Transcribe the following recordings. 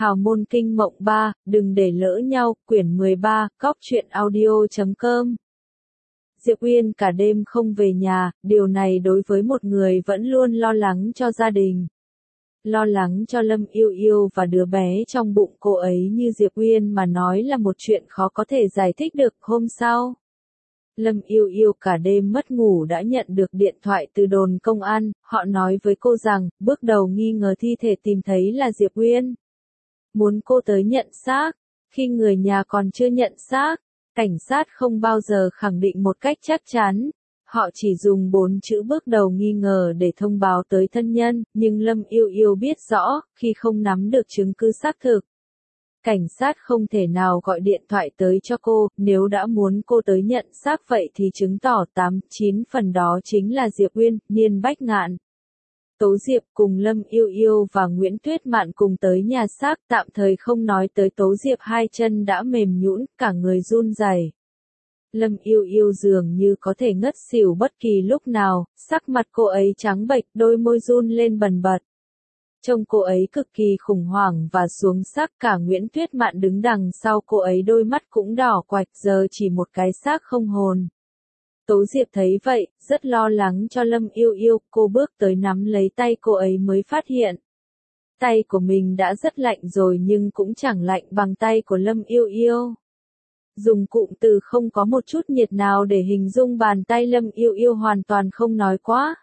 Hào môn kinh mộng 3, đừng để lỡ nhau, quyển 13, cóc truyện audio.com. Diệp Uyên cả đêm không về nhà, điều này đối với một người vẫn luôn lo lắng cho gia đình. Lo lắng cho Lâm Yêu Yêu và đứa bé trong bụng cô ấy như Diệp Uyên mà nói là một chuyện khó có thể giải thích được. Hôm sau, Lâm Yêu Yêu cả đêm mất ngủ đã nhận được điện thoại từ đồn công an, họ nói với cô rằng, bước đầu nghi ngờ thi thể tìm thấy là Diệp Uyên. Muốn cô tới nhận xác, khi người nhà còn chưa nhận xác, cảnh sát không bao giờ khẳng định một cách chắc chắn. Họ chỉ dùng 4 chữ bước đầu nghi ngờ để thông báo tới thân nhân, nhưng Lâm Yêu Yêu biết rõ, khi không nắm được chứng cứ xác thực, cảnh sát không thể nào gọi điện thoại tới cho cô, nếu đã muốn cô tới nhận xác vậy thì chứng tỏ 8-9 phần đó chính là Diệp Uyên, Niên Bách Ngạn. Tố Diệp cùng Lâm Yêu Yêu và Nguyễn Tuyết Mạn cùng tới nhà xác, tạm thời không nói tới Tố Diệp, hai chân đã mềm nhũn, cả người run rẩy. Lâm Yêu Yêu dường như có thể ngất xỉu bất kỳ lúc nào, sắc mặt cô ấy trắng bệch, đôi môi run lên bần bật. Trông cô ấy cực kỳ khủng hoảng và xuống sắc, cả Nguyễn Tuyết Mạn đứng đằng sau cô ấy đôi mắt cũng đỏ quạch, giờ chỉ một cái xác không hồn. Tố Diệp thấy vậy, rất lo lắng cho Lâm Yêu Yêu, cô bước tới nắm lấy tay cô ấy mới phát hiện. Tay của mình đã rất lạnh rồi nhưng cũng chẳng lạnh bằng tay của Lâm Yêu Yêu. Dùng cụm từ không có một chút nhiệt nào để hình dung bàn tay Lâm Yêu Yêu hoàn toàn không nói quá.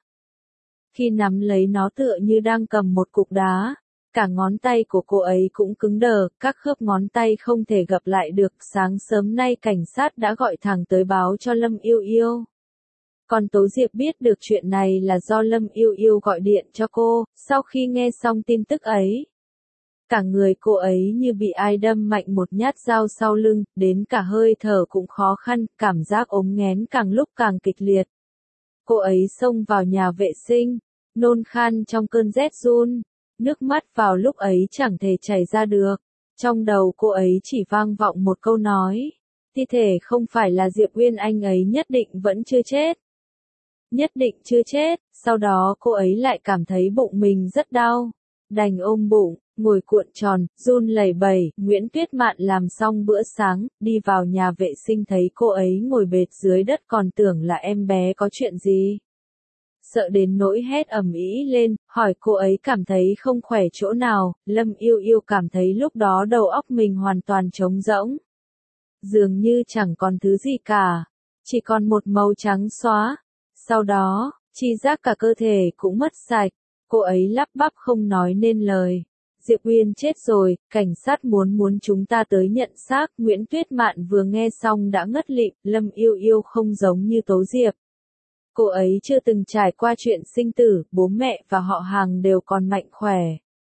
Khi nắm lấy nó tựa như đang cầm một cục đá, cả ngón tay của cô ấy cũng cứng đờ, các khớp ngón tay không thể gập lại được. Sáng sớm nay cảnh sát đã gọi thẳng tới báo cho Lâm Yêu Yêu. Còn Tố Diệp biết được chuyện này là do Lâm Yêu Yêu gọi điện cho cô, sau khi nghe xong tin tức ấy. Cả người cô ấy như bị ai đâm mạnh một nhát dao sau lưng, đến cả hơi thở cũng khó khăn, cảm giác ốm nghén càng lúc càng kịch liệt. Cô ấy xông vào nhà vệ sinh, nôn khan trong cơn rét run, nước mắt vào lúc ấy chẳng thể chảy ra được. Trong đầu cô ấy chỉ vang vọng một câu nói, thi thể không phải là Diệp Uyên, anh ấy nhất định vẫn chưa chết. Nhất định chưa chết, sau đó cô ấy lại cảm thấy bụng mình rất đau, đành ôm bụng, ngồi cuộn tròn, run lẩy bẩy. Nguyễn Tuyết Mạn làm xong bữa sáng, đi vào nhà vệ sinh thấy cô ấy ngồi bệt dưới đất còn tưởng là em bé có chuyện gì. Sợ đến nỗi hét ầm ĩ lên, hỏi cô ấy cảm thấy không khỏe chỗ nào. Lâm Yêu Yêu cảm thấy lúc đó đầu óc mình hoàn toàn trống rỗng. Dường như chẳng còn thứ gì cả, chỉ còn một màu trắng xóa. Sau đó, chi giác cả cơ thể cũng mất sạch, cô ấy lắp bắp không nói nên lời. Diệp Uyên chết rồi, cảnh sát muốn chúng ta tới nhận xác. Nguyễn Tuyết Mạn vừa nghe xong đã ngất lịm. Lâm Yêu Yêu không giống như Tố Diệp. Cô ấy chưa từng trải qua chuyện sinh tử, bố mẹ và họ hàng đều còn mạnh khỏe.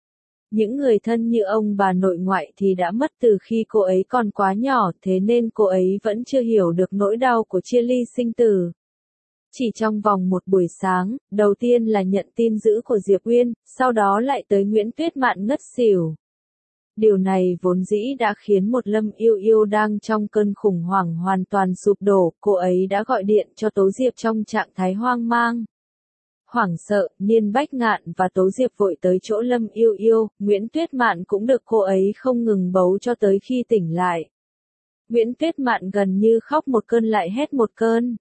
Những người thân như ông bà nội ngoại thì đã mất từ khi cô ấy còn quá nhỏ, thế nên cô ấy vẫn chưa hiểu được nỗi đau của chia ly sinh tử. Chỉ trong vòng một buổi sáng, đầu tiên là nhận tin dữ của Diệp Uyên, sau đó lại tới Nguyễn Tuyết Mạn ngất xỉu. Điều này vốn dĩ đã khiến một Lâm Yêu Yêu đang trong cơn khủng hoảng hoàn toàn sụp đổ, cô ấy đã gọi điện cho Tố Diệp trong trạng thái hoang mang. Hoảng sợ, Niên Bách Ngạn và Tố Diệp vội tới chỗ Lâm Yêu Yêu, Nguyễn Tuyết Mạn cũng được cô ấy không ngừng bấu cho tới khi tỉnh lại. Nguyễn Tuyết Mạn gần như khóc một cơn lại hét một cơn.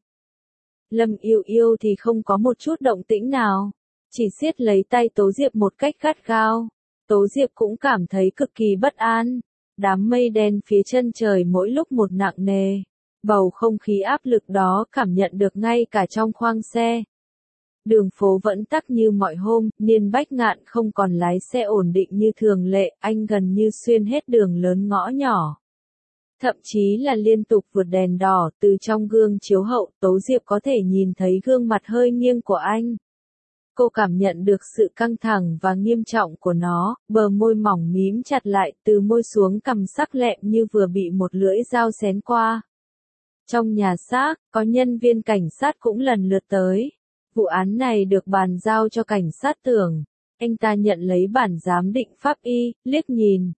Lâm Yêu Yêu thì không có một chút động tĩnh nào, chỉ siết lấy tay Tố Diệp một cách gắt gao. Tố Diệp cũng cảm thấy cực kỳ bất an. Đám mây đen phía chân trời mỗi lúc một nặng nề. Bầu không khí áp lực đó cảm nhận được ngay cả trong khoang xe. Đường phố vẫn tắc như mọi hôm, Niên Bách Ngạn không còn lái xe ổn định như thường lệ, anh gần như xuyên hết đường lớn ngõ nhỏ. Thậm chí là liên tục vượt đèn đỏ. Từ trong gương chiếu hậu, Tố Diệp có thể nhìn thấy gương mặt hơi nghiêng của anh. Cô cảm nhận được sự căng thẳng và nghiêm trọng của nó, bờ môi mỏng mím chặt lại, từ môi xuống cằm sắc lẹm như vừa bị một lưỡi dao xén qua. Trong nhà xác, có nhân viên cảnh sát cũng lần lượt tới. Vụ án này được bàn giao cho cảnh sát Tưởng. Anh ta nhận lấy bản giám định pháp y, liếc nhìn.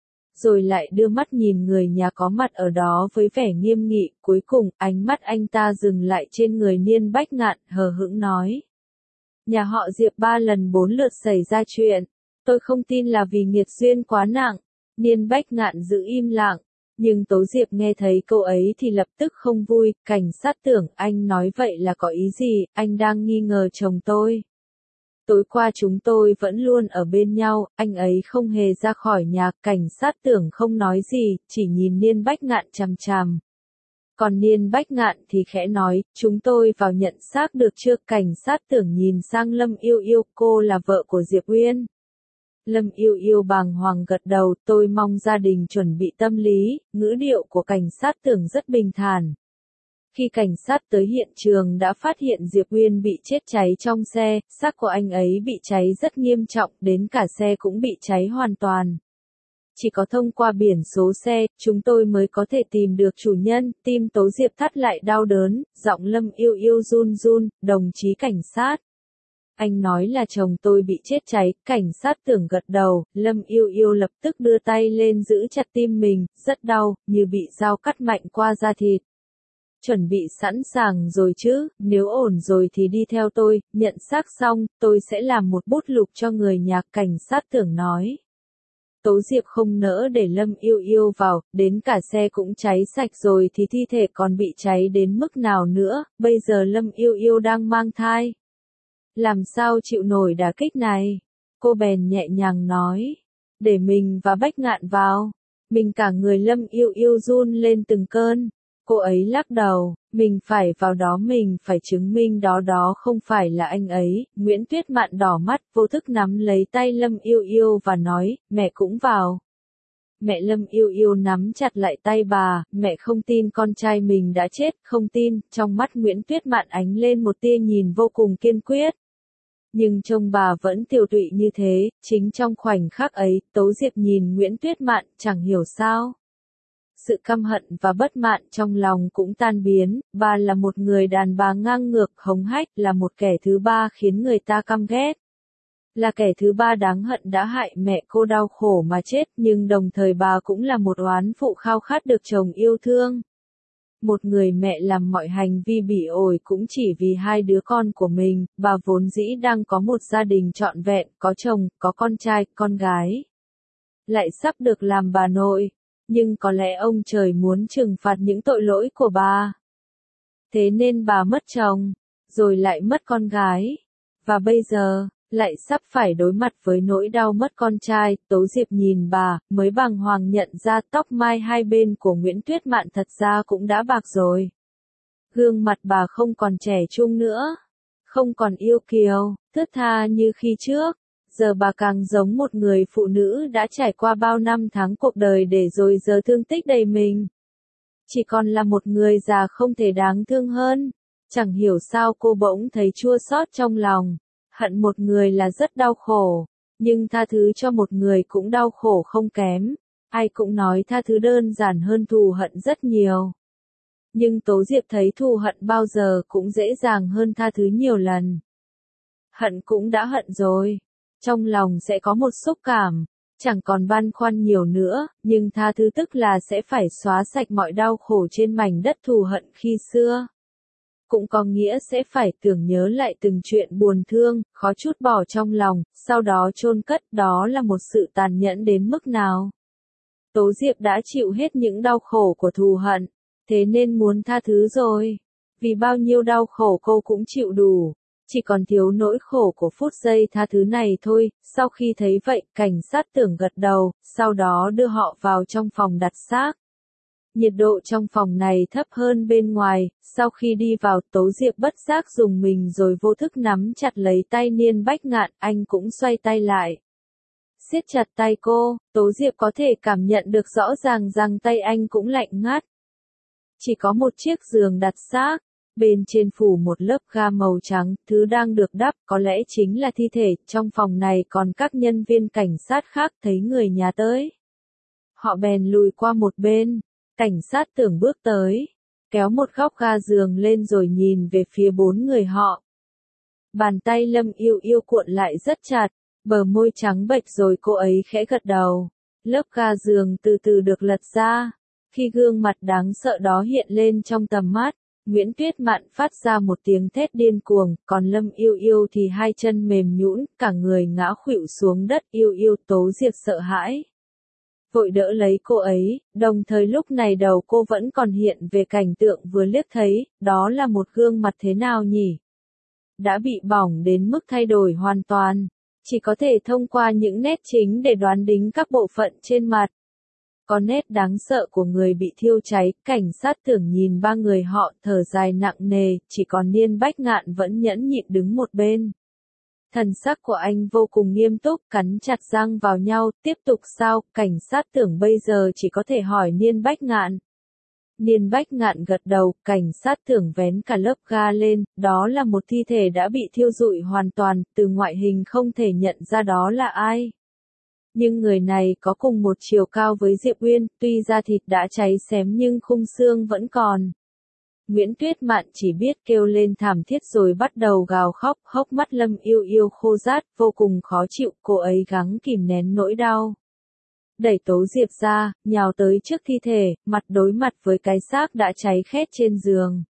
Rồi lại đưa mắt nhìn người nhà có mặt ở đó với vẻ nghiêm nghị. Cuối cùng, ánh mắt anh ta dừng lại trên người Niên Bách Ngạn, hờ hững nói. Nhà họ Diệp 3 lần 4 lượt xảy ra chuyện. Tôi không tin là vì nghiệt duyên quá nặng. Niên Bách Ngạn giữ im lặng, nhưng Tố Diệp nghe thấy câu ấy thì lập tức không vui, cảnh sát Tưởng, anh nói vậy là có ý gì, anh đang nghi ngờ chồng tôi. Tối qua chúng tôi vẫn luôn ở bên nhau, anh ấy không hề ra khỏi nhà, cảnh sát Tưởng không nói gì, chỉ nhìn Niên Bách Ngạn chằm chằm. Còn Niên Bách Ngạn thì khẽ nói, chúng tôi vào nhận xác được chưa, cảnh sát Tưởng nhìn sang Lâm Yêu Yêu, cô là vợ của Diệp Uyên. Lâm Yêu Yêu bàng hoàng gật đầu, tôi mong gia đình chuẩn bị tâm lý, ngữ điệu của cảnh sát Tưởng rất bình thản. Khi cảnh sát tới hiện trường đã phát hiện Diệp Uyên bị chết cháy trong xe, xác của anh ấy bị cháy rất nghiêm trọng, đến cả xe cũng bị cháy hoàn toàn. Chỉ có thông qua biển số xe, chúng tôi mới có thể tìm được chủ nhân, tim Tố Diệp thắt lại đau đớn, giọng Lâm Yêu Yêu run run, đồng chí cảnh sát. Anh nói là chồng tôi bị chết cháy, cảnh sát Tưởng gật đầu, Lâm Yêu Yêu lập tức đưa tay lên giữ chặt tim mình, rất đau, như bị dao cắt mạnh qua da thịt. Chuẩn bị sẵn sàng rồi chứ, nếu ổn rồi thì đi theo tôi, nhận xác xong, tôi sẽ làm một bút lục cho người nhà, cảnh sát Tưởng nói. Tố Diệp không nỡ để Lâm Yêu Yêu vào, đến cả xe cũng cháy sạch rồi thì thi thể còn bị cháy đến mức nào nữa, bây giờ Lâm Yêu Yêu đang mang thai. Làm sao chịu nổi đả kích này? Cô bèn nhẹ nhàng nói. Để mình và Bách Ngạn vào. Mình cả người Lâm Yêu Yêu run lên từng cơn. Cô ấy lắc đầu, mình phải vào đó, mình phải chứng minh đó không phải là anh ấy. Nguyễn Tuyết Mạn đỏ mắt, vô thức nắm lấy tay Lâm Yêu Yêu và nói, mẹ cũng vào. Mẹ Lâm Yêu Yêu nắm chặt lại tay bà, mẹ không tin con trai mình đã chết, không tin, trong mắt Nguyễn Tuyết Mạn ánh lên một tia nhìn vô cùng kiên quyết. Nhưng trông bà vẫn tiều tụy như thế, chính trong khoảnh khắc ấy, Tố Diệp nhìn Nguyễn Tuyết Mạn, chẳng hiểu sao. Sự căm hận và bất mãn trong lòng cũng tan biến, bà là một người đàn bà ngang ngược, hống hách, là một kẻ thứ ba khiến người ta căm ghét. Là kẻ thứ ba đáng hận đã hại mẹ cô đau khổ mà chết, nhưng đồng thời bà cũng là một oán phụ khao khát được chồng yêu thương. Một người mẹ làm mọi hành vi bỉ ổi cũng chỉ vì hai đứa con của mình, bà vốn dĩ đang có một gia đình trọn vẹn, có chồng, có con trai, con gái. Lại sắp được làm bà nội, nhưng có lẽ ông trời muốn trừng phạt những tội lỗi của bà. Thế nên bà mất chồng, rồi lại mất con gái. Và bây giờ, lại sắp phải đối mặt với nỗi đau mất con trai. Tố Diệp nhìn bà, mới bàng hoàng nhận ra tóc mai hai bên của Nguyễn Tuyết Mạn thật ra cũng đã bạc rồi. Gương mặt bà không còn trẻ trung nữa, không còn yêu kiều, thướt tha như khi trước. Giờ bà càng giống một người phụ nữ đã trải qua bao năm tháng cuộc đời để rồi giờ thương tích đầy mình. Chỉ còn là một người già không thể đáng thương hơn. Chẳng hiểu sao cô bỗng thấy chua xót trong lòng. Hận một người là rất đau khổ, nhưng tha thứ cho một người cũng đau khổ không kém. Ai cũng nói tha thứ đơn giản hơn thù hận rất nhiều. Nhưng Tố Diệp thấy thù hận bao giờ cũng dễ dàng hơn tha thứ nhiều lần. Hận cũng đã hận rồi. Trong lòng sẽ có một xúc cảm, chẳng còn băn khoăn nhiều nữa, nhưng tha thứ tức là sẽ phải xóa sạch mọi đau khổ trên mảnh đất thù hận khi xưa. Cũng có nghĩa sẽ phải tưởng nhớ lại từng chuyện buồn thương, khó trút bỏ trong lòng, sau đó chôn cất, đó là một sự tàn nhẫn đến mức nào. Tố Diệp đã chịu hết những đau khổ của thù hận, thế nên muốn tha thứ rồi. Vì bao nhiêu đau khổ cô cũng chịu đủ. Chỉ còn thiếu nỗi khổ của phút giây tha thứ này thôi. Sau khi thấy vậy, cảnh sát Tưởng gật đầu, sau đó đưa họ vào trong phòng đặt xác. Nhiệt độ trong phòng này thấp hơn bên ngoài, sau khi đi vào Tố Diệp bất giác dùng mình rồi vô thức nắm chặt lấy tay Niên Bách Ngạn, anh cũng xoay tay lại. Siết chặt tay cô, Tố Diệp có thể cảm nhận được rõ ràng rằng tay anh cũng lạnh ngắt. Chỉ có một chiếc giường đặt xác. Bên trên phủ một lớp ga màu trắng, thứ đang được đắp có lẽ chính là thi thể. Trong phòng này còn các nhân viên cảnh sát khác thấy người nhà tới. Họ bèn lùi qua một bên. Cảnh sát Tưởng bước tới, kéo một góc ga giường lên rồi nhìn về phía bốn người họ. Bàn tay Lâm Yêu Yêu cuộn lại rất chặt, bờ môi trắng bệch rồi cô ấy khẽ gật đầu. Lớp ga giường từ từ được lật ra. Khi gương mặt đáng sợ đó hiện lên trong tầm mắt, Nguyễn Tuyết Mạn phát ra một tiếng thét điên cuồng, còn Lâm Yêu Yêu thì hai chân mềm nhũn, cả người ngã khuỵu xuống đất. Yêu Yêu, Tố Diệp sợ hãi. vội đỡ lấy cô ấy, đồng thời lúc này đầu cô vẫn còn hiện về cảnh tượng vừa liếc thấy, đó là một gương mặt thế nào nhỉ? Đã bị bỏng đến mức thay đổi hoàn toàn, chỉ có thể thông qua những nét chính để đoán đính các bộ phận trên mặt. Có nét đáng sợ của người bị thiêu cháy, cảnh sát tưởng nhìn ba người họ thở dài nặng nề, chỉ còn Niên Bách Ngạn vẫn nhẫn nhịn đứng một bên. Thần sắc của anh vô cùng nghiêm túc, cắn chặt răng vào nhau, tiếp tục sao, cảnh sát tưởng bây giờ chỉ có thể hỏi Niên Bách Ngạn. Niên Bách Ngạn gật đầu, cảnh sát tưởng vén cả lớp ga lên, đó là một thi thể đã bị thiêu rụi hoàn toàn, từ ngoại hình không thể nhận ra đó là ai. Nhưng người này có cùng một chiều cao với Diệp Uyên, tuy da thịt đã cháy xém nhưng khung xương vẫn còn. Nguyễn Tuyết Mạn chỉ biết kêu lên thảm thiết rồi bắt đầu gào khóc, hốc mắt Lâm Yêu Yêu khô rát, vô cùng khó chịu, cô ấy gắng kìm nén nỗi đau. Đẩy Tố Diệp ra, nhào tới trước thi thể, mặt đối mặt với cái xác đã cháy khét trên giường.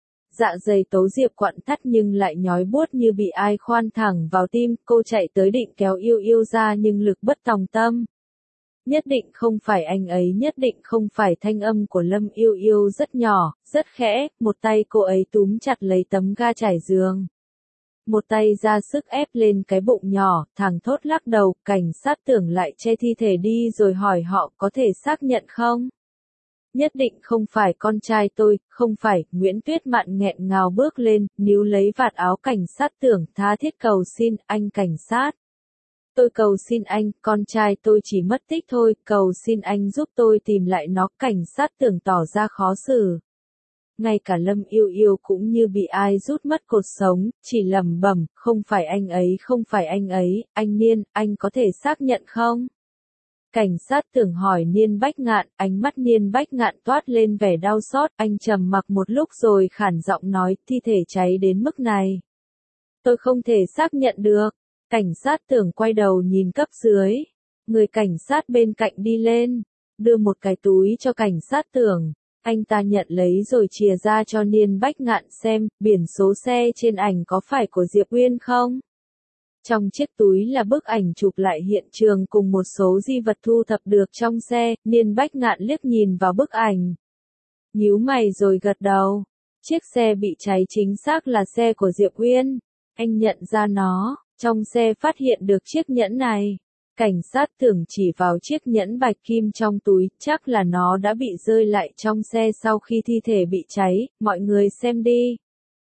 Dạ dày Tố Diệp quặn thắt nhưng lại nhói buốt như bị ai khoan thẳng vào tim, cô chạy tới định kéo Yêu Yêu ra nhưng lực bất tòng tâm. Nhất định không phải anh ấy, nhất định không phải, thanh âm của Lâm Yêu Yêu rất nhỏ, rất khẽ, một tay cô ấy túm chặt lấy tấm ga trải giường. Một tay ra sức ép lên cái bụng nhỏ, thằng thốt lắc đầu, cảnh sát tưởng lại che thi thể đi rồi hỏi họ có thể xác nhận không? Nhất định không phải con trai tôi, không phải, Nguyễn Tuyết Mạn nghẹn ngào bước lên, níu lấy vạt áo cảnh sát tưởng, tha thiết cầu xin, anh cảnh sát. Tôi cầu xin anh, con trai tôi chỉ mất tích thôi, cầu xin anh giúp tôi tìm lại nó, cảnh sát tưởng tỏ ra khó xử. Ngay cả Lâm Yêu Yêu cũng như bị ai rút mất cột sống, chỉ lẩm bẩm, không phải anh ấy, không phải anh ấy, anh Niên, anh có thể xác nhận không? Cảnh sát tưởng hỏi Niên Bách Ngạn, ánh mắt Niên Bách Ngạn toát lên vẻ đau xót, anh trầm mặc một lúc rồi khản giọng nói, thi thể cháy đến mức này. Tôi không thể xác nhận được. Cảnh sát tưởng quay đầu nhìn cấp dưới. Người cảnh sát bên cạnh đi lên, đưa một cái túi cho cảnh sát tưởng. Anh ta nhận lấy rồi chìa ra cho Niên Bách Ngạn xem, biển số xe trên ảnh có phải của Diệp Uyên không? Trong chiếc túi là bức ảnh chụp lại hiện trường cùng một số di vật thu thập được trong xe, Niên Bách Ngạn liếc nhìn vào bức ảnh. Nhíu mày rồi gật đầu. Chiếc xe bị cháy chính xác là xe của Diệp Uyên. Anh nhận ra nó, trong xe phát hiện được chiếc nhẫn này. Cảnh sát tưởng chỉ vào chiếc nhẫn bạch kim trong túi, chắc là nó đã bị rơi lại trong xe sau khi thi thể bị cháy, mọi người xem đi.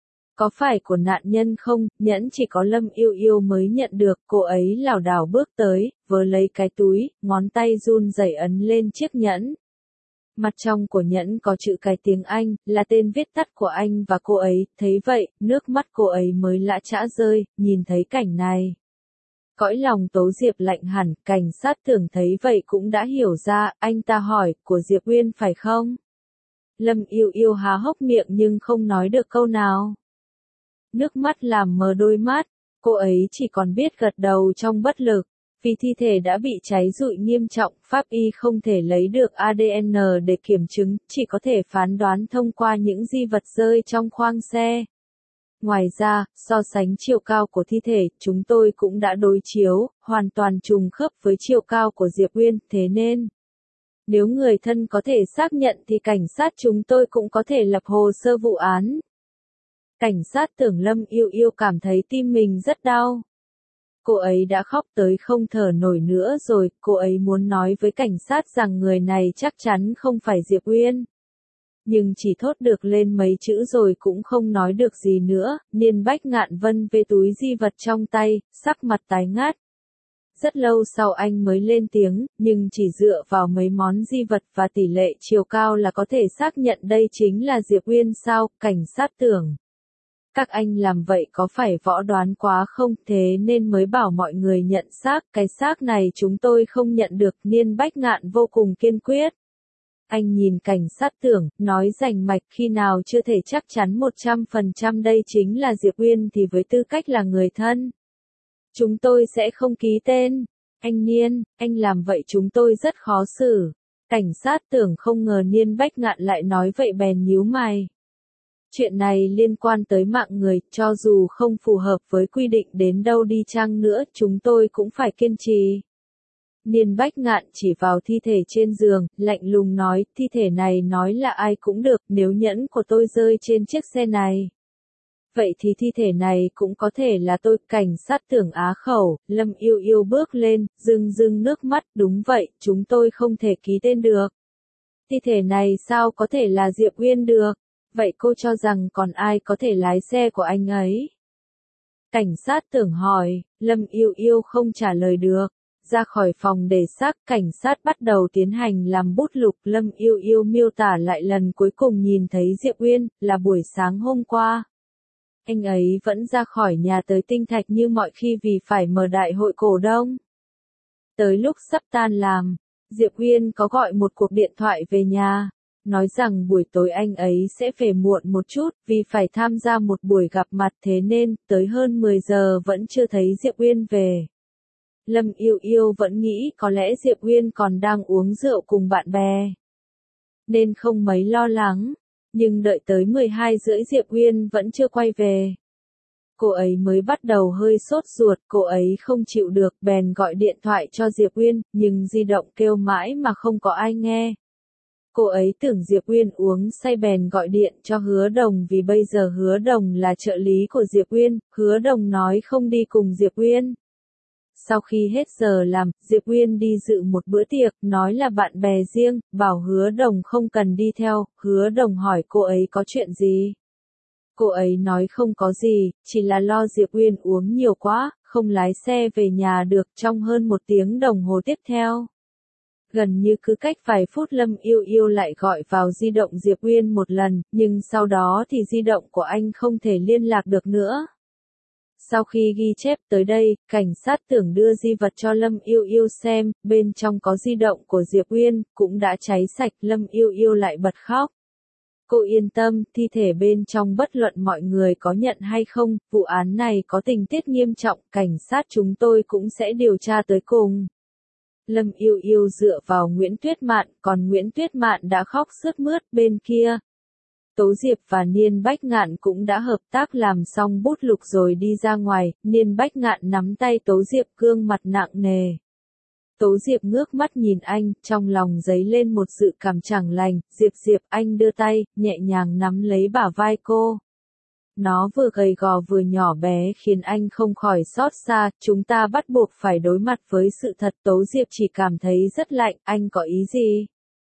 Có phải của nạn nhân không, nhẫn chỉ có Lâm Yêu Yêu mới nhận được, cô ấy lảo đảo bước tới, vớ lấy cái túi, ngón tay run rẩy ấn lên chiếc nhẫn. Mặt trong của nhẫn có chữ cái tiếng Anh, là tên viết tắt của anh và cô ấy, thấy vậy, nước mắt cô ấy mới lã chã rơi, nhìn thấy cảnh này. Cõi lòng Tố Diệp lạnh hẳn, cảnh sát tưởng thấy vậy cũng đã hiểu ra, anh ta hỏi, của Diệp Uyên phải không? Lâm Yêu Yêu há hốc miệng nhưng không nói được câu nào. Nước mắt làm mờ đôi mắt, cô ấy chỉ còn biết gật đầu trong bất lực. Vì thi thể đã bị cháy rụi nghiêm trọng, pháp y không thể lấy được ADN để kiểm chứng, chỉ có thể phán đoán thông qua những di vật rơi trong khoang xe. Ngoài ra, so sánh chiều cao của thi thể, chúng tôi cũng đã đối chiếu, hoàn toàn trùng khớp với chiều cao của Diệp Uyên, thế nên, nếu người thân có thể xác nhận thì cảnh sát chúng tôi cũng có thể lập hồ sơ vụ án. Cảnh sát tưởng Lâm Yêu Yêu cảm thấy tim mình rất đau. Cô ấy đã khóc tới không thở nổi nữa rồi, cô ấy muốn nói với cảnh sát rằng người này chắc chắn không phải Diệp Uyên. Nhưng chỉ thốt được lên mấy chữ rồi cũng không nói được gì nữa, Niên Bách Ngạn vân về túi di vật trong tay, sắc mặt tái ngát. Rất lâu sau anh mới lên tiếng, nhưng chỉ dựa vào mấy món di vật và tỷ lệ chiều cao là có thể xác nhận đây chính là Diệp Uyên sao, cảnh sát tưởng. Các anh làm vậy có phải võ đoán quá không, thế nên mới bảo mọi người nhận xác, cái xác này chúng tôi không nhận được, Niên Bách Ngạn vô cùng kiên quyết. Anh nhìn cảnh sát tưởng, nói rành mạch khi nào chưa thể chắc chắn 100% đây chính là Diệp Uyên thì với tư cách là người thân. Chúng tôi sẽ không ký tên. Anh Niên, anh làm vậy chúng tôi rất khó xử. Cảnh sát tưởng không ngờ Niên Bách Ngạn lại nói vậy bèn nhíu mày. Chuyện này liên quan tới mạng người, cho dù không phù hợp với quy định đến đâu đi chăng nữa, chúng tôi cũng phải kiên trì. Niên Bách Ngạn chỉ vào thi thể trên giường, lạnh lùng nói, thi thể này nói là ai cũng được, nếu nhẫn của tôi rơi trên chiếc xe này. Vậy thì thi thể này cũng có thể là tôi. Cảnh sát Tưởng á khẩu, Lâm Yêu Yêu bước lên, rưng rưng nước mắt, đúng vậy, chúng tôi không thể ký tên được. Thi thể này sao có thể là Diệp Uyên được? Vậy cô cho rằng còn ai có thể lái xe của anh ấy? Cảnh sát Tưởng hỏi, Lâm Yêu Yêu không trả lời được. Ra khỏi phòng để xác, cảnh sát bắt đầu tiến hành làm bút lục. Lâm Yêu Yêu miêu tả lại lần cuối cùng nhìn thấy Diệp Uyên, là buổi sáng hôm qua. Anh ấy vẫn ra khỏi nhà tới Tinh Thạch như mọi khi vì phải mở đại hội cổ đông. Tới lúc sắp tan làm, Diệp Uyên có gọi một cuộc điện thoại về nhà, nói rằng buổi tối anh ấy sẽ về muộn một chút vì phải tham gia một buổi gặp mặt, thế nên tới hơn 10 giờ vẫn chưa thấy Diệp Uyên về. Lâm Yêu Yêu vẫn nghĩ có lẽ Diệp Uyên còn đang uống rượu cùng bạn bè, nên không mấy lo lắng, nhưng đợi tới 12 rưỡi Diệp Uyên vẫn chưa quay về. Cô ấy mới bắt đầu hơi sốt ruột, cô ấy không chịu được, bèn gọi điện thoại cho Diệp Uyên, nhưng di động kêu mãi mà không có ai nghe. Cô ấy tưởng Diệp Uyên uống say bèn gọi điện cho Hứa Đồng vì bây giờ Hứa Đồng là trợ lý của Diệp Uyên, Hứa Đồng nói không đi cùng Diệp Uyên. Sau khi hết giờ làm, Diệp Uyên đi dự một bữa tiệc, nói là bạn bè riêng, bảo Hứa Đồng không cần đi theo. Hứa Đồng hỏi cô ấy có chuyện gì. Cô ấy nói không có gì, chỉ là lo Diệp Uyên uống nhiều quá, không lái xe về nhà được trong hơn 1 tiếng đồng hồ tiếp theo. Gần như cứ cách vài phút Lâm Yêu Yêu lại gọi vào di động Diệp Uyên một lần, nhưng sau đó thì di động của anh không thể liên lạc được nữa. Sau khi ghi chép tới đây, cảnh sát Tưởng đưa di vật cho Lâm Yêu Yêu xem, bên trong có di động của Diệp Uyên, cũng đã cháy sạch. Lâm Yêu Yêu lại bật khóc. Cô yên tâm, thi thể bên trong bất luận mọi người có nhận hay không, vụ án này có tình tiết nghiêm trọng, cảnh sát chúng tôi cũng sẽ điều tra tới cùng. Lâm Yêu Yêu dựa vào Nguyễn Tuyết Mạn, còn Nguyễn Tuyết Mạn đã khóc sướt mướt. Bên kia, Tố Diệp và Niên Bách Ngạn cũng đã hợp tác làm xong bút lục rồi đi ra ngoài. Niên Bách Ngạn nắm tay Tố Diệp, gương mặt nặng nề. Tố Diệp ngước mắt nhìn anh, trong lòng dấy lên một dự cảm chẳng lành. Diệp Diệp, anh đưa tay, nhẹ nhàng nắm lấy bả vai cô. Nó vừa gầy gò vừa nhỏ bé khiến anh không khỏi xót xa. Chúng ta bắt buộc phải đối mặt với sự thật. Tố Diệp chỉ cảm thấy rất lạnh, anh có ý gì?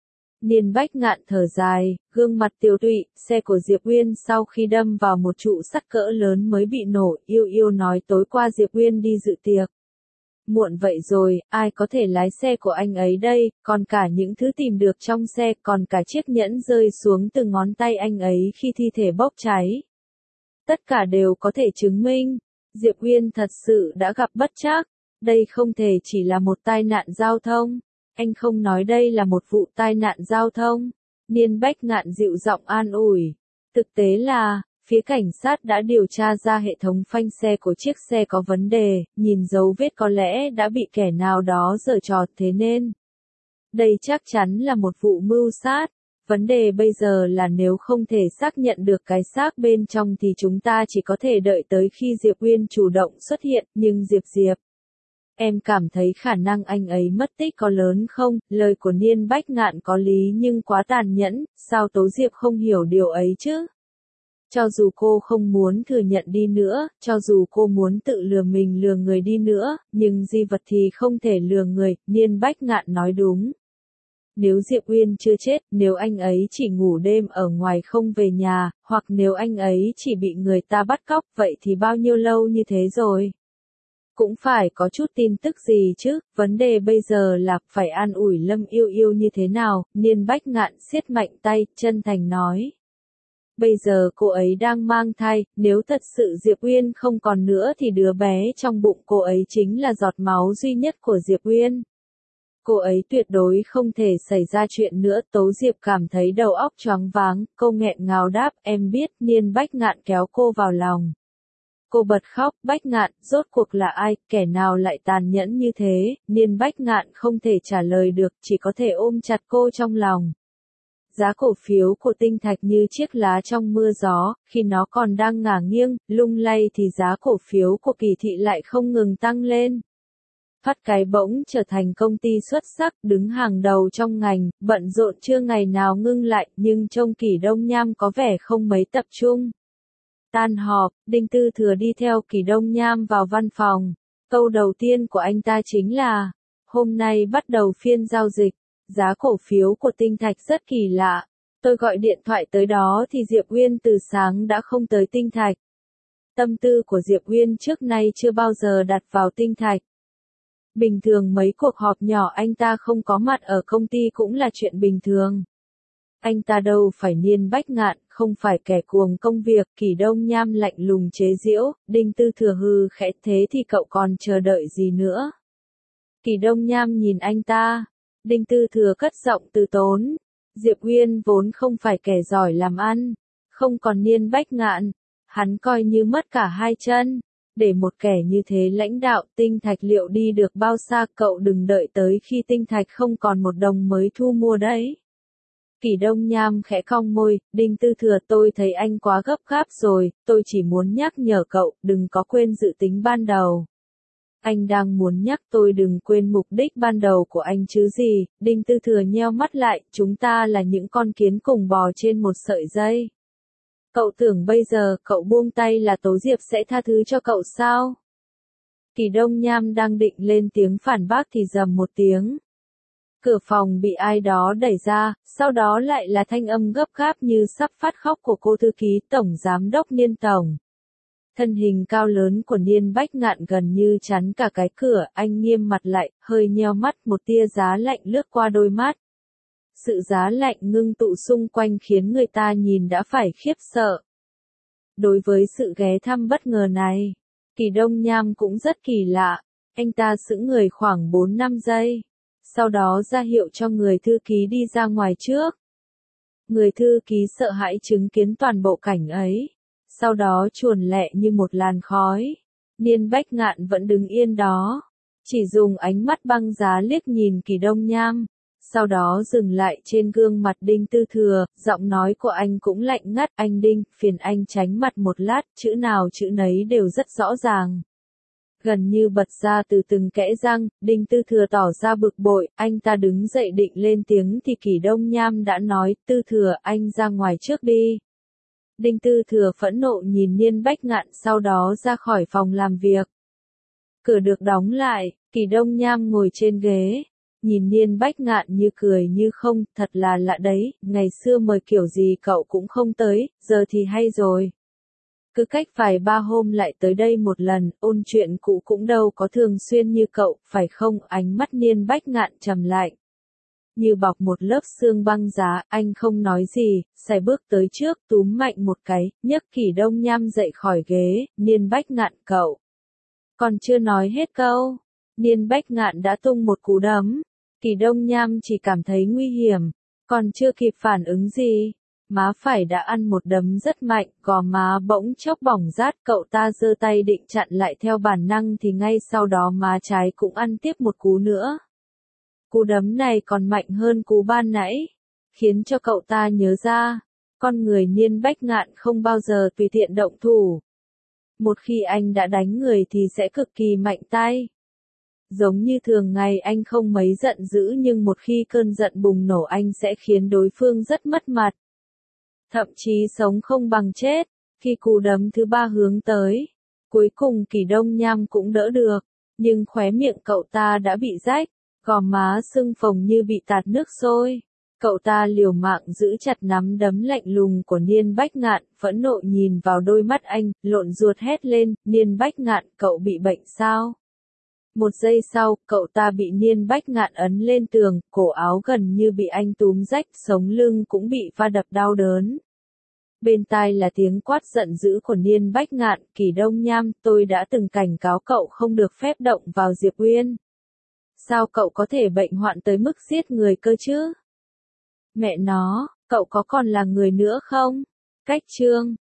Niên Bách Ngạn thở dài, gương mặt tiều tụy. Xe của Diệp Uyên sau khi đâm vào một trụ sắt cỡ lớn mới bị nổ. Yêu Yêu nói tối qua Diệp Uyên đi dự tiệc. Muộn vậy rồi, ai có thể lái xe của anh ấy đây, còn cả những thứ tìm được trong xe, còn cả chiếc nhẫn rơi xuống từ ngón tay anh ấy khi thi thể bốc cháy. Tất cả đều có thể chứng minh, Diệp Uyên thật sự đã gặp bất trắc. Đây không thể chỉ là một tai nạn giao thông. Anh không nói đây là một vụ tai nạn giao thông. Niên Bách Ngạn dịu giọng an ủi. Thực tế là, phía cảnh sát đã điều tra ra hệ thống phanh xe của chiếc xe có vấn đề, nhìn dấu vết có lẽ đã bị kẻ nào đó giở trò, thế nên đây chắc chắn là một vụ mưu sát. Vấn đề bây giờ là nếu không thể xác nhận được cái xác bên trong thì chúng ta chỉ có thể đợi tới khi Diệp Uyên chủ động xuất hiện, nhưng Diệp, em cảm thấy khả năng anh ấy mất tích có lớn không? Lời của Niên Bách Ngạn có lý nhưng quá tàn nhẫn, sao Tố Diệp không hiểu điều ấy chứ? Cho dù cô không muốn thừa nhận đi nữa, cho dù cô muốn tự lừa mình lừa người đi nữa, nhưng di vật thì không thể lừa người. Niên Bách Ngạn nói đúng. Nếu Diệp Uyên chưa chết, nếu anh ấy chỉ ngủ đêm ở ngoài không về nhà, hoặc nếu anh ấy chỉ bị người ta bắt cóc, vậy thì bao nhiêu lâu như thế rồi? Cũng phải có chút tin tức gì chứ, vấn đề bây giờ là phải an ủi Lâm Yêu Yêu như thế nào. Niên Bách Ngạn siết mạnh tay, chân thành nói. Bây giờ cô ấy đang mang thai, nếu thật sự Diệp Uyên không còn nữa thì đứa bé trong bụng cô ấy chính là giọt máu duy nhất của Diệp Uyên. Cô ấy tuyệt đối không thể xảy ra chuyện nữa. Tố Diệp cảm thấy đầu óc choáng váng, cô nghẹn ngào đáp, em biết. Niên Bách Ngạn kéo cô vào lòng. Cô bật khóc, Bách Ngạn, rốt cuộc là ai, kẻ nào lại tàn nhẫn như thế? Niên Bách Ngạn không thể trả lời được, chỉ có thể ôm chặt cô trong lòng. Giá cổ phiếu của Tinh Thạch như chiếc lá trong mưa gió, khi nó còn đang ngả nghiêng, lung lay thì giá cổ phiếu của Kỳ Thị lại không ngừng tăng lên. Phát cái bỗng trở thành công ty xuất sắc, đứng hàng đầu trong ngành, bận rộn chưa ngày nào ngưng lại, nhưng trông Kỷ Đông Nham có vẻ không mấy tập trung. Tan họp, Đinh Tư Thừa đi theo Kỷ Đông Nham vào văn phòng. Câu đầu tiên của anh ta chính là, hôm nay bắt đầu phiên giao dịch, giá cổ phiếu của Tinh Thạch rất kỳ lạ. Tôi gọi điện thoại tới đó thì Diệp Uyên từ sáng đã không tới Tinh Thạch. Tâm tư của Diệp Uyên trước nay chưa bao giờ đặt vào Tinh Thạch. Bình thường mấy cuộc họp nhỏ anh ta không có mặt ở công ty cũng là chuyện bình thường. Anh ta đâu phải Niên Bách Ngạn, không phải kẻ cuồng công việc. Kỷ Đông Nham lạnh lùng chế giễu, Đinh Tư Thừa hừ khẽ, thế thì cậu còn chờ đợi gì nữa? Kỷ Đông Nham nhìn anh ta. Đinh Tư Thừa cất giọng từ tốn. Diệp Uyên vốn không phải kẻ giỏi làm ăn, không còn Niên Bách Ngạn, hắn coi như mất cả hai chân. Để một kẻ như thế lãnh đạo Tinh Thạch liệu đi được bao xa, cậu đừng đợi tới khi Tinh Thạch không còn một đồng mới thu mua đấy. Kỷ Đông Nham khẽ cong môi, Đinh Tư Thừa, tôi thấy anh quá gấp gáp rồi, tôi chỉ muốn nhắc nhở cậu, đừng có quên dự tính ban đầu. Anh đang muốn nhắc tôi đừng quên mục đích ban đầu của anh chứ gì. Đinh Tư Thừa nheo mắt lại, chúng ta là những con kiến cùng bò trên một sợi dây. Cậu tưởng bây giờ cậu buông tay là Tố Diệp sẽ tha thứ cho cậu sao? Kỷ Đông Nham đang định lên tiếng phản bác thì rầm một tiếng. Cửa phòng bị ai đó đẩy ra, sau đó lại là thanh âm gấp gáp như sắp phát khóc của cô thư ký Tổng Giám đốc Niên Tổng. Thân hình cao lớn của Niên Bách Ngạn gần như chắn cả cái cửa, anh nghiêm mặt lại, hơi nheo mắt, một tia giá lạnh lướt qua đôi mắt. Sự giá lạnh ngưng tụ xung quanh khiến người ta nhìn đã phải khiếp sợ. Đối với sự ghé thăm bất ngờ này, Kỷ Đông Nham cũng rất kỳ lạ, anh ta sững người khoảng 4-5 giây. Sau đó ra hiệu cho người thư ký đi ra ngoài trước. Người thư ký sợ hãi chứng kiến toàn bộ cảnh ấy. Sau đó chuồn lẹ như một làn khói. Niên Bách Ngạn vẫn đứng yên đó. Chỉ dùng ánh mắt băng giá liếc nhìn Kỷ Đông Nham. Sau đó dừng lại trên gương mặt Đinh Tư Thừa. Giọng nói của anh cũng lạnh ngắt. Anh Đinh, phiền anh tránh mặt một lát. Chữ nào chữ nấy đều rất rõ ràng. Gần như bật ra từ từng kẽ răng, Đinh Tư Thừa tỏ ra bực bội, anh ta đứng dậy định lên tiếng thì Kỷ Đông Nham đã nói, Tư Thừa, anh ra ngoài trước đi. Đinh Tư Thừa phẫn nộ nhìn Niên Bách Ngạn sau đó ra khỏi phòng làm việc. Cửa được đóng lại, Kỷ Đông Nham ngồi trên ghế, nhìn Niên Bách Ngạn như cười như không, thật là lạ đấy, ngày xưa mời kiểu gì cậu cũng không tới, giờ thì hay rồi. Cứ cách vài ba hôm lại tới đây một lần, ôn chuyện cũ cũng đâu có thường xuyên như cậu, phải không? Ánh mắt Niên Bách Ngạn trầm lại. Như bọc một lớp xương băng giá, anh không nói gì, xài bước tới trước, túm mạnh một cái, nhấc Kỷ Đông Nham dậy khỏi ghế, Niên Bách Ngạn cậu. Còn chưa nói hết câu, Niên Bách Ngạn đã tung một cú đấm. Kỷ Đông Nham chỉ cảm thấy nguy hiểm, còn chưa kịp phản ứng gì. Má phải đã ăn một đấm rất mạnh, gò má bỗng chốc bỏng rát, cậu ta giơ tay định chặn lại theo bản năng thì ngay sau đó má trái cũng ăn tiếp một cú nữa. Cú đấm này còn mạnh hơn cú ban nãy, khiến cho cậu ta nhớ ra, con người Niên Bách Ngạn không bao giờ tùy tiện động thủ. Một khi anh đã đánh người thì sẽ cực kỳ mạnh tay. Giống như thường ngày anh không mấy giận dữ nhưng một khi cơn giận bùng nổ anh sẽ khiến đối phương rất mất mặt. Thậm chí sống không bằng chết, khi cú đấm thứ ba hướng tới. Cuối cùng Kỷ Đông Nham cũng đỡ được, nhưng khóe miệng cậu ta đã bị rách, gò má sưng phồng như bị tạt nước sôi. Cậu ta liều mạng giữ chặt nắm đấm lạnh lùng của Niên Bách Ngạn, phẫn nộ nhìn vào đôi mắt anh, lộn ruột hét lên, Niên Bách Ngạn, cậu bị bệnh sao? Một giây sau, cậu ta bị Niên Bách Ngạn ấn lên tường, cổ áo gần như bị anh túm rách, sống lưng cũng bị va đập đau đớn. Bên tai là tiếng quát giận dữ của Niên Bách Ngạn, Kỷ Đông Nham, tôi đã từng cảnh cáo cậu không được phép động vào Diệp Uyên. Sao cậu có thể bệnh hoạn tới mức giết người cơ chứ? Mẹ nó, cậu có còn là người nữa không? Cách chương